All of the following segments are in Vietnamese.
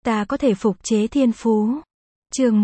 ta có thể phục chế thiên phú. Chương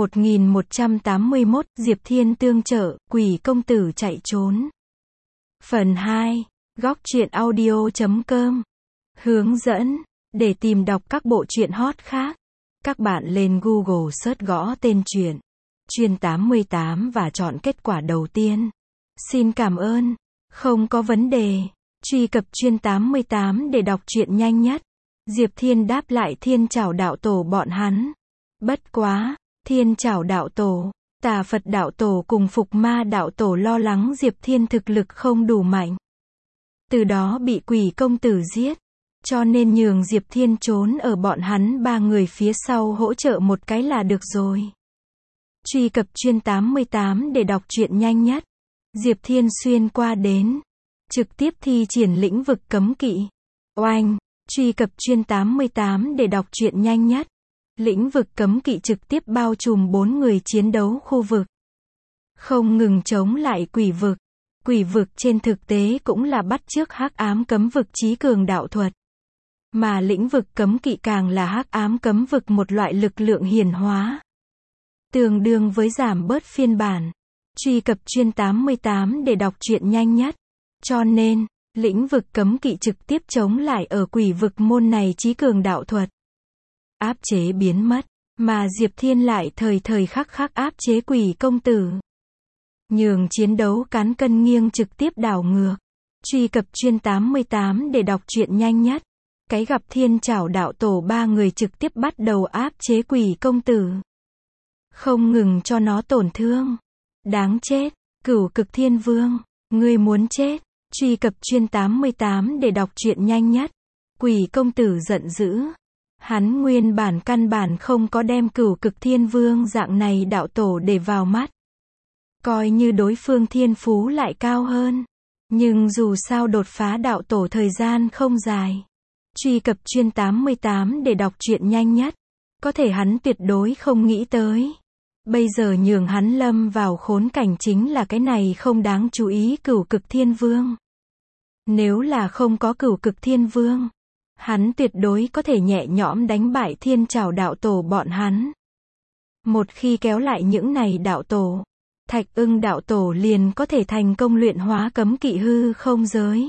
1181, Diệp Thiên tương trợ, quỷ công tử chạy trốn. Phần 2. Góc truyện audio.com. Hướng dẫn. Để tìm đọc các bộ truyện hot khác, các bạn lên Google search gõ tên truyện Chuyên 88 và chọn kết quả đầu tiên. Xin cảm ơn. Không có vấn đề. Truy cập Chuyên 88 để đọc truyện nhanh nhất. Diệp Thiên đáp lại Thiên Trảo đạo tổ bọn hắn. Bất quá, Thiên Trảo đạo tổ, Tà Phật đạo tổ cùng Phục Ma đạo tổ lo lắng Diệp Thiên thực lực không đủ mạnh, từ đó bị quỷ công tử giết, cho nên nhường Diệp Thiên trốn ở bọn hắn ba người phía sau hỗ trợ một cái là được rồi. Truy cập Chuyên 88 để đọc truyện nhanh nhất. Diệp Thiên xuyên qua đến, trực tiếp thi triển lĩnh vực cấm kỵ. Oanh, truy cập Chuyên 88 để đọc truyện nhanh nhất. Lĩnh vực cấm kỵ trực tiếp bao trùm 4 người chiến đấu khu vực, không ngừng chống lại quỷ vực. Quỷ vực trên thực tế cũng là bắt chước hắc ám cấm vực chí cường đạo thuật, mà lĩnh vực cấm kỵ càng là hắc ám cấm vực một loại lực lượng hiển hóa, tương đương với giảm bớt phiên bản. Truy cập Chuyên 88 để đọc truyện nhanh nhất. Cho nên, lĩnh vực cấm kỵ trực tiếp chống lại ở quỷ vực môn này chí cường đạo thuật, áp chế biến mất, mà Diệp Thiên lại thời thời khắc khắc áp chế quỷ công tử, nhường chiến đấu cán cân nghiêng trực tiếp đảo ngược. Truy cập Chuyên 88 để đọc truyện nhanh nhất. Cái gặp Thiên Trảo đạo tổ ba người trực tiếp bắt đầu áp chế quỷ công tử, không ngừng cho nó tổn thương. Đáng chết, Cửu Cực Thiên Vương, ngươi muốn chết. Truy cập Chuyên 88 để đọc truyện nhanh nhất. Quỷ công tử giận dữ. Hắn nguyên bản căn bản không có đem Cửu Cực Thiên Vương dạng này đạo tổ để vào mắt, coi như đối phương thiên phú lại cao hơn, nhưng dù sao đột phá đạo tổ thời gian không dài. Truy cập Chuyên 88 để đọc truyện nhanh nhất. Có thể hắn tuyệt đối không nghĩ tới, bây giờ nhường hắn lâm vào khốn cảnh chính là cái này không đáng chú ý Cửu Cực Thiên Vương. Nếu là không có Cửu Cực Thiên Vương, hắn tuyệt đối có thể nhẹ nhõm đánh bại Thiên Trảo đạo tổ bọn hắn. Một khi kéo lại những này đạo tổ, Thạch Ưng đạo tổ liền có thể thành công luyện hóa cấm kỵ hư không giới,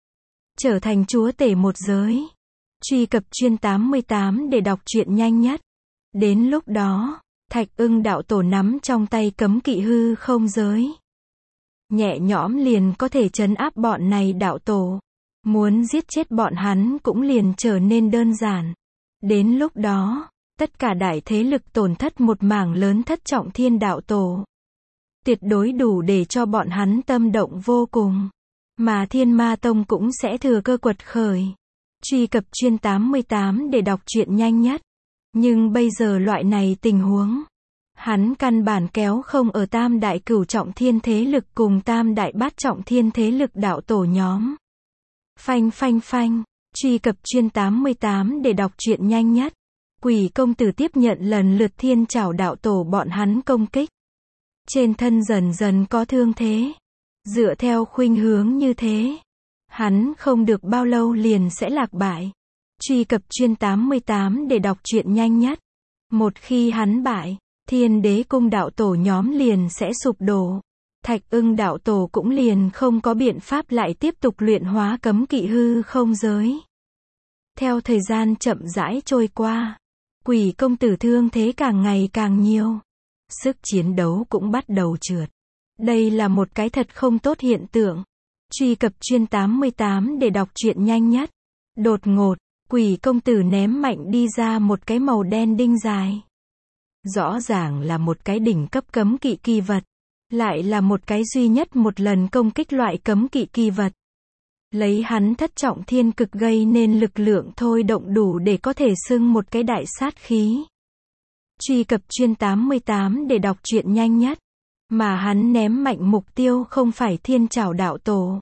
trở thành chúa tể một giới. Truy cập Chuyên 88 để đọc truyện nhanh nhất. Đến lúc đó, Thạch Ưng đạo tổ nắm trong tay cấm kỵ hư không giới, nhẹ nhõm liền có thể trấn áp bọn này đạo tổ. Muốn giết chết bọn hắn cũng liền trở nên đơn giản. Đến lúc đó, tất cả đại thế lực tổn thất một mảng lớn thất trọng thiên đạo tổ, tuyệt đối đủ để cho bọn hắn tâm động vô cùng. Mà Thiên Ma Tông cũng sẽ thừa cơ quật khởi. Truy cập Chuyên 88 để đọc truyện nhanh nhất. Nhưng bây giờ loại này tình huống, hắn căn bản kéo không ở tam đại cửu trọng thiên thế lực cùng tam đại bát trọng thiên thế lực đạo tổ nhóm. Phanh phanh phanh. Truy cập Chuyên 88 để đọc truyện nhanh nhất. Quỷ công tử tiếp nhận lần lượt Thiên Trảo đạo tổ bọn hắn công kích, trên thân dần dần có thương thế. Dựa theo khuynh hướng như thế, hắn không được bao lâu liền sẽ lạc bại. Truy cập Chuyên 88 để đọc truyện nhanh nhất. Một khi hắn bại, Thiên Đế cung đạo tổ nhóm liền sẽ sụp đổ. Thạch Ưng đạo tổ cũng liền không có biện pháp lại tiếp tục luyện hóa cấm kỵ hư không giới. Theo thời gian chậm rãi trôi qua, quỷ công tử thương thế càng ngày càng nhiều, sức chiến đấu cũng bắt đầu trượt. Đây là một cái thật không tốt hiện tượng. Truy cập Chuyên 88 để đọc truyện nhanh nhất. Đột ngột, quỷ công tử ném mạnh đi ra một cái màu đen đinh dài. Rõ ràng là một cái đỉnh cấp cấm kỵ kỳ vật, lại là một cái duy nhất một lần công kích loại cấm kỵ kỳ vật. Lấy hắn thất trọng thiên cực gây nên lực lượng thôi động đủ để có thể xưng một cái đại sát khí. Truy cập Chuyên 88 để đọc truyện nhanh nhất. Mà hắn ném mạnh mục tiêu không phải Thiên Trảo đạo tổ,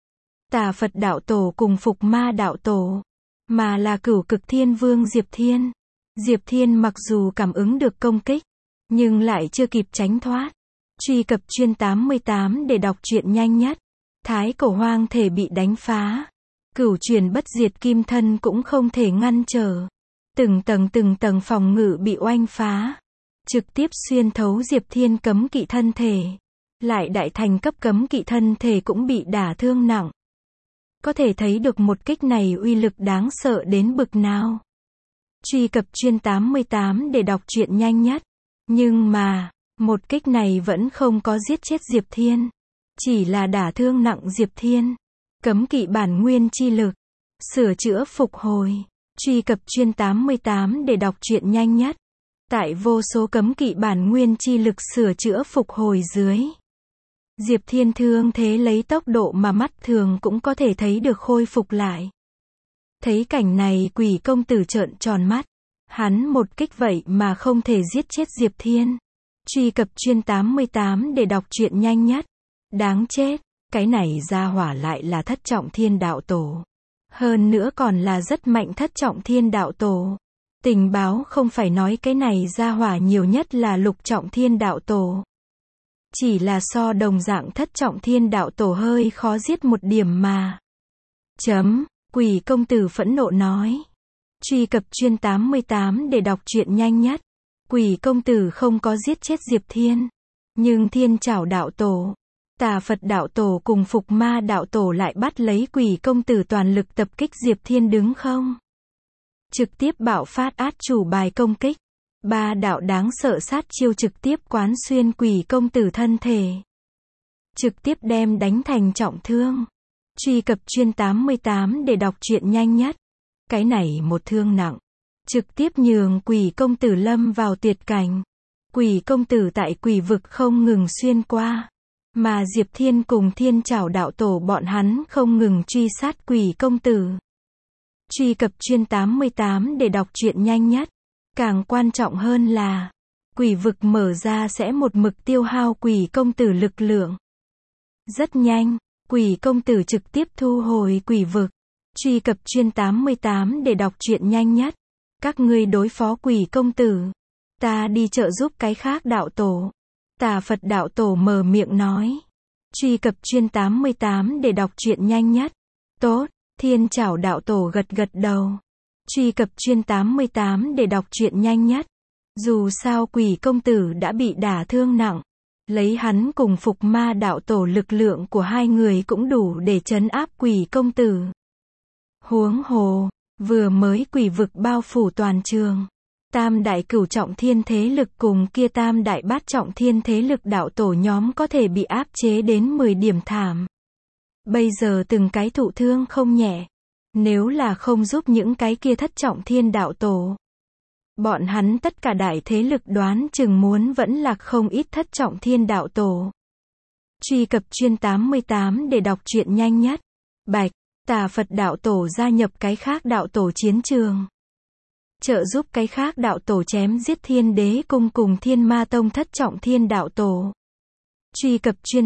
Tà Phật đạo tổ cùng Phục Ma đạo tổ, mà là Cửu Cực Thiên Vương Diệp Thiên. Diệp Thiên mặc dù cảm ứng được công kích, nhưng lại chưa kịp tránh thoát. Truy cập Chuyên 88 để đọc truyện nhanh nhất. Thái cổ hoang thể bị đánh phá, cửu truyền bất diệt kim thân cũng không thể ngăn trở. từng tầng phòng ngự bị oanh phá, trực tiếp xuyên thấu Diệp Thiên cấm kỵ thân thể. Lại đại thành cấp cấm kỵ thân thể cũng bị đả thương nặng. Có thể thấy được một kích này uy lực đáng sợ đến bực nào. Truy cập chuyên 88 để đọc truyện nhanh nhất. Nhưng mà, một kích này vẫn không có giết chết Diệp Thiên. Chỉ là đả thương nặng Diệp Thiên. Cấm kỵ bản nguyên chi lực. Sửa chữa phục hồi. Truy cập chuyên 88 để đọc truyện nhanh nhất. Tại vô số cấm kỵ bản nguyên chi lực sửa chữa phục hồi dưới. Diệp Thiên thương thế lấy tốc độ mà mắt thường cũng có thể thấy được khôi phục lại. Thấy cảnh này Quỷ công tử trợn tròn mắt. Hắn một kích vậy mà không thể giết chết Diệp Thiên. Truy cập chuyên 88 để đọc truyện nhanh nhất. Đáng chết, cái này ra hỏa lại là thất trọng thiên đạo tổ. Hơn nữa còn là rất mạnh thất trọng thiên đạo tổ. Tình báo không phải nói cái này ra hỏa nhiều nhất là lục trọng thiên đạo tổ. Chỉ là so đồng dạng thất trọng thiên đạo tổ hơi khó giết một điểm mà. Quỷ công tử phẫn nộ nói. Truy cập chuyên 88 để đọc truyện nhanh nhất. Quỷ công tử không có giết chết Diệp Thiên. Nhưng Thiên Trảo đạo tổ, Tà Phật đạo tổ cùng Phục Ma đạo tổ lại bắt lấy Quỷ công tử toàn lực tập kích Diệp Thiên đứng không. Trực tiếp bạo phát át chủ bài công kích. Ba đạo đáng sợ sát chiêu trực tiếp quán xuyên Quỷ công tử thân thể. Trực tiếp đem đánh thành trọng thương. Truy cập chuyên 88 để đọc truyện nhanh nhất. Cái này một thương nặng. Trực tiếp nhường Quỷ công tử lâm vào tuyệt cảnh. Quỷ công tử tại quỷ vực không ngừng xuyên qua. Mà Diệp Thiên cùng Thiên Trảo đạo tổ bọn hắn không ngừng truy sát Quỷ công tử. Truy cập chuyên 88 để đọc truyện nhanh nhất. Càng quan trọng hơn là, quỷ vực mở ra sẽ một mực tiêu hao Quỷ công tử lực lượng. Rất nhanh, Quỷ công tử trực tiếp thu hồi quỷ vực. Truy cập chuyên 88 để đọc truyện nhanh nhất. Các ngươi đối phó Quỷ công tử. Ta đi trợ giúp cái khác đạo tổ. Tà Phật đạo tổ mở miệng nói. Truy cập chuyên 88 để đọc truyện nhanh nhất. Tốt, Thiên Trảo đạo tổ gật gật đầu. Truy cập chuyên 88 để đọc truyện nhanh nhất. Dù sao Quỷ công tử đã bị đả thương nặng. Lấy hắn cùng Phục Ma đạo tổ lực lượng của hai người cũng đủ để trấn áp Quỷ công tử. Huống hồ, vừa mới quỷ vực bao phủ toàn trường. Tam đại cửu trọng thiên thế lực cùng kia tam đại bát trọng thiên thế lực đạo tổ nhóm có thể bị áp chế đến 10 điểm thảm. Bây giờ từng cái thụ thương không nhẹ. Nếu là không giúp những cái kia thất trọng thiên đạo tổ. Bọn hắn tất cả đại thế lực đoán chừng muốn vẫn lạc không ít thất trọng thiên đạo tổ. Truy cập chuyên 88 để đọc truyện nhanh nhất. Bạch, Tà Phật đạo tổ gia nhập cái khác đạo tổ chiến trường. Trợ giúp cái khác đạo tổ chém giết Thiên Đế cung cùng Thiên Ma tông thất trọng thiên đạo tổ. Truy cập chuyên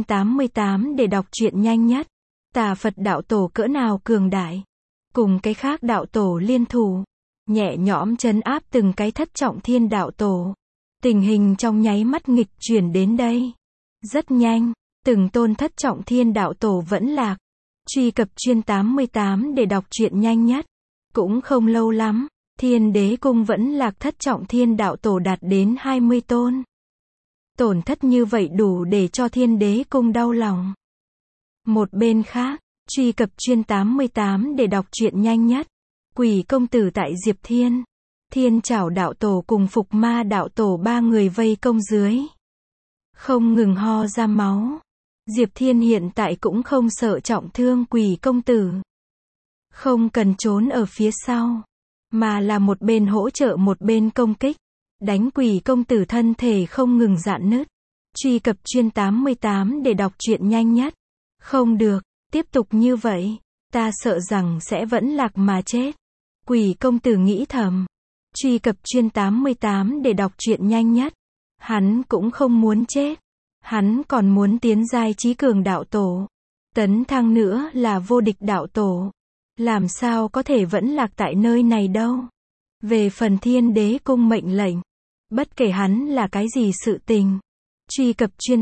88 để đọc truyện nhanh nhất. Tà Phật đạo tổ cỡ nào cường đại. Cùng cái khác đạo tổ liên thủ. Nhẹ nhõm trấn áp từng cái thất trọng thiên đạo tổ. Tình hình trong nháy mắt nghịch chuyển đến đây. Rất nhanh, từng tôn thất trọng thiên đạo tổ vẫn lạc. Truy cập chuyên 88 để đọc truyện nhanh nhất. Cũng không lâu lắm, Thiên Đế cung vẫn lạc thất trọng thiên đạo tổ đạt đến 20 tôn. Tổn thất như vậy đủ để cho Thiên Đế cung đau lòng. Một bên khác, truy cập chuyên 88 để đọc truyện nhanh nhất. Quỷ công tử tại Diệp Thiên, Thiên Trảo đạo tổ cùng Phục Ma đạo tổ ba người vây công dưới. Không ngừng ho ra máu. Diệp Thiên hiện tại cũng không sợ trọng thương Quỷ công tử. Không cần trốn ở phía sau, mà là một bên hỗ trợ một bên công kích. Đánh Quỷ công tử thân thể không ngừng rạn nứt. Truy cập chuyên 88 để đọc truyện nhanh nhất. Không được, tiếp tục như vậy, ta sợ rằng sẽ vẫn lạc mà chết. Quỷ công tử nghĩ thầm. Truy cập chuyên 88 để đọc truyện nhanh nhất. Hắn cũng không muốn chết. Hắn còn muốn tiến giai trí cường đạo tổ. Tấn thăng nữa là vô địch đạo tổ. Làm sao có thể vẫn lạc tại nơi này đâu. Về phần Thiên Đế cung mệnh lệnh. Bất kể hắn là cái gì sự tình. Truy cập chuyên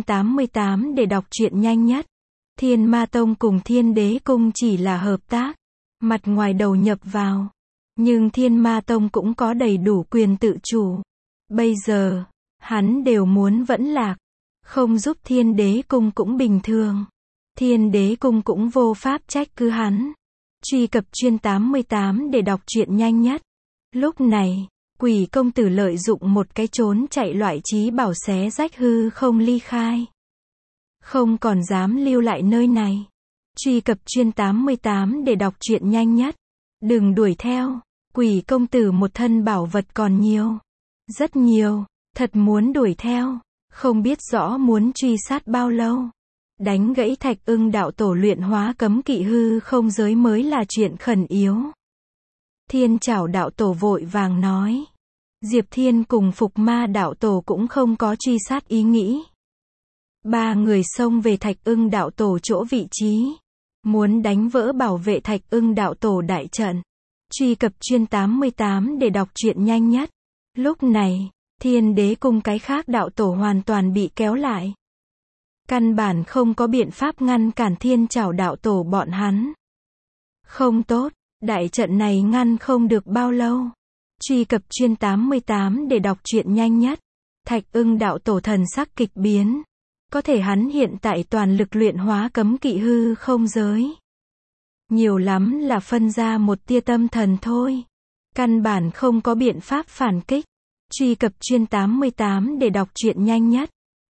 88 để đọc truyện nhanh nhất. Thiên Ma tông cùng Thiên Đế cung chỉ là hợp tác. Mặt ngoài đầu nhập vào. Nhưng Thiên Ma Tông cũng có đầy đủ quyền tự chủ. Bây giờ, hắn đều muốn vẫn lạc. Không giúp Thiên Đế Cung cũng bình thường. Thiên Đế Cung cũng vô pháp trách cứ hắn. Truy cập chuyên 88 để đọc truyện nhanh nhất. Lúc này, Quỷ công tử lợi dụng một cái trốn chạy loại trí bảo xé rách hư không ly khai. Không còn dám lưu lại nơi này. Truy cập chuyên 88 để đọc truyện nhanh nhất. Đừng đuổi theo. Quỷ công tử một thân bảo vật còn nhiều. Rất nhiều. Thật muốn đuổi theo. Không biết rõ muốn truy sát bao lâu. Đánh gãy Thạch Ưng đạo tổ luyện hóa cấm kỵ hư không giới mới là chuyện khẩn yếu. Thiên Trảo đạo tổ vội vàng nói. Diệp Thiên cùng Phục Ma đạo tổ cũng không có truy sát ý nghĩ. Ba người xông về Thạch Ưng đạo tổ chỗ vị trí. Muốn đánh vỡ bảo vệ Thạch Ưng đạo tổ đại trận. Truy cập chuyên 88 để đọc truyện nhanh nhất. Lúc này, Thiên Đế Cung cái khác đạo tổ hoàn toàn bị kéo lại. Căn bản không có biện pháp ngăn cản Thiên Trảo đạo tổ bọn hắn. Không tốt, đại trận này ngăn không được bao lâu. Truy cập chuyên 88 để đọc truyện nhanh nhất. Thạch Ưng đạo tổ thần sắc kịch biến. Có thể hắn hiện tại toàn lực luyện hóa cấm kỵ hư không giới. Nhiều lắm là phân ra một tia tâm thần thôi. Căn bản không có biện pháp phản kích. Truy cập chuyên 88 để đọc truyện nhanh nhất.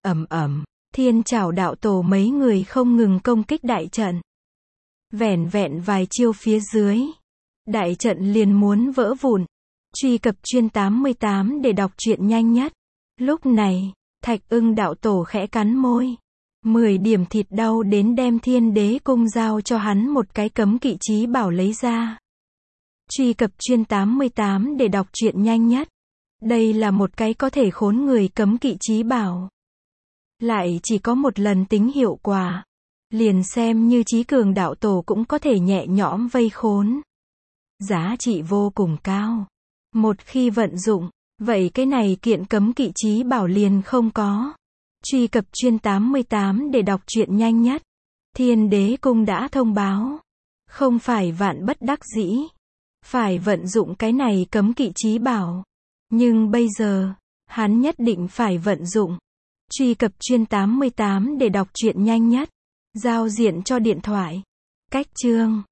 Thiên Trảo đạo tổ mấy người không ngừng công kích đại trận. Vẻn vẹn vài chiêu phía dưới. Đại trận liền muốn vỡ vụn. Truy cập chuyên 88 để đọc truyện nhanh nhất. Lúc này, Thạch Ưng đạo tổ khẽ cắn môi. 10 điểm thịt đau đến đem Thiên Đế Cung giao cho hắn một cái cấm kỵ chí bảo lấy ra. Truy cập chuyên 88 để đọc truyện nhanh nhất. Đây là một cái có thể khốn người cấm kỵ chí bảo. Lại chỉ có một lần tính hiệu quả. Liền xem như Chí Cường đạo tổ cũng có thể nhẹ nhõm vây khốn. Giá trị vô cùng cao. Một khi vận dụng, vậy cái này kiện cấm kỵ chí bảo liền không có. Truy cập chuyên 88 để đọc truyện nhanh nhất. Thiên Đế Cung đã thông báo. Không phải vạn bất đắc dĩ. Phải vận dụng cái này cấm kỵ chí bảo. Nhưng bây giờ, hắn nhất định phải vận dụng. Truy cập chuyên 88 để đọc truyện nhanh nhất. Giao diện cho điện thoại. Cách chương